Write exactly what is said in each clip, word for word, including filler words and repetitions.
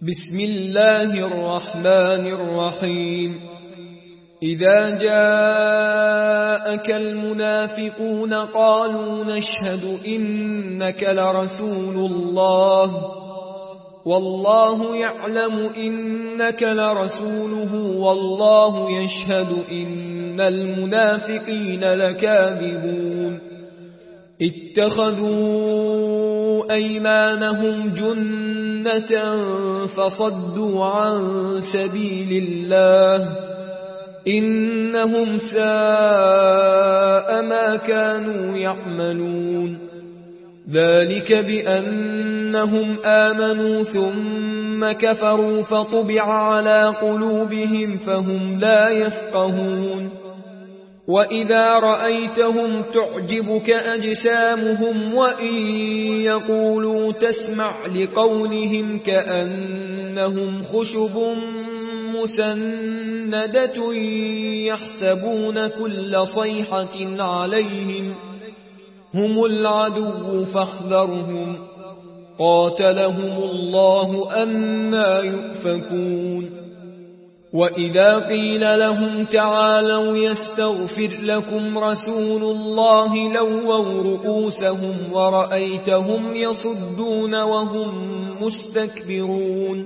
بسم الله الرحمن الرحيم إذا جاءك المنافقون قالوا نشهد إنك لرسول الله والله يعلم إنك لرسوله والله يشهد إن المنافقين لكاذبون اتخذوا أيمانهم جنة فصدوا عن سبيل الله إنهم ساء ما كانوا يعملون ذلك بأنهم آمنوا ثم كفروا فطبع على قلوبهم فهم لا يفقهون وإذا رأيتهم تعجبك أجسامهم وإن يقولوا تسمع لقولهم كأنهم خشب مسندة يحسبون كل صيحة عليهم هم العدو فاحذرهم قاتلهم الله أنى يؤفكون وإذا قيل لهم تعالوا يستغفر لكم رسول الله لووا رؤوسهم ورأيتهم يصدون وهم مستكبرون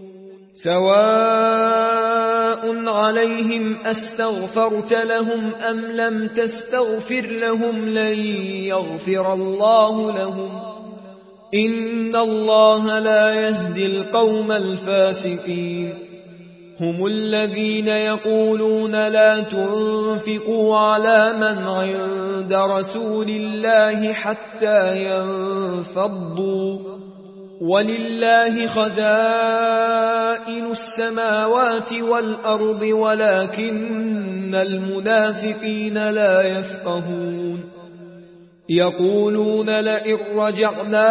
سواء عليهم أستغفرت لهم أم لم تستغفر لهم لن يغفر الله لهم إن الله لا يهدي القوم الفاسقين هم الذين يقولون لا تنفقوا على من عند رسول الله حتى ينفضوا ولله خزائن السماوات والأرض ولكن المنافقين لا يفقهون يقولون لئن رجعنا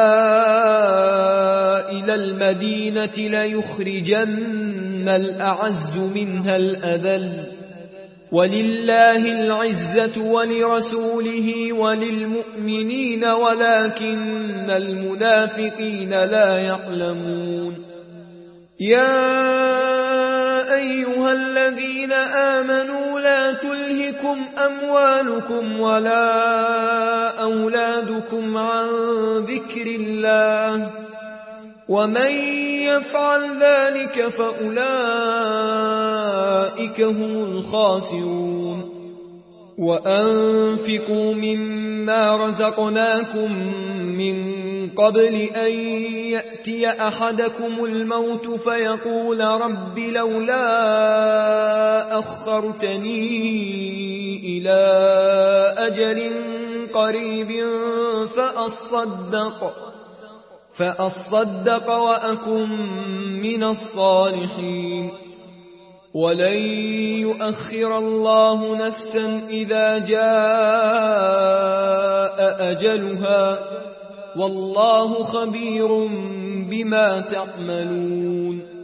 إلى المدينة ليخرجن الأعز منها الأذل ولله العزة ولرسوله وللمؤمنين ولكن المنافقين لا يعلمون يا أيها الذين آمنوا لا تلهكم أموالكم ولا أولادكم عن ذكر الله ومن يفعل ذلك فأولئك هم الخاسرون وأنفقوا مما رزقناكم من قبل أن يأتي أحدكم الموت فيقول رب لولا أخرتني إلى أجل قريب فأصدق فأصدق وأكن من الصالحين ولن يؤخر الله نفسا إذا جاء أجلها والله خبير بما تعملون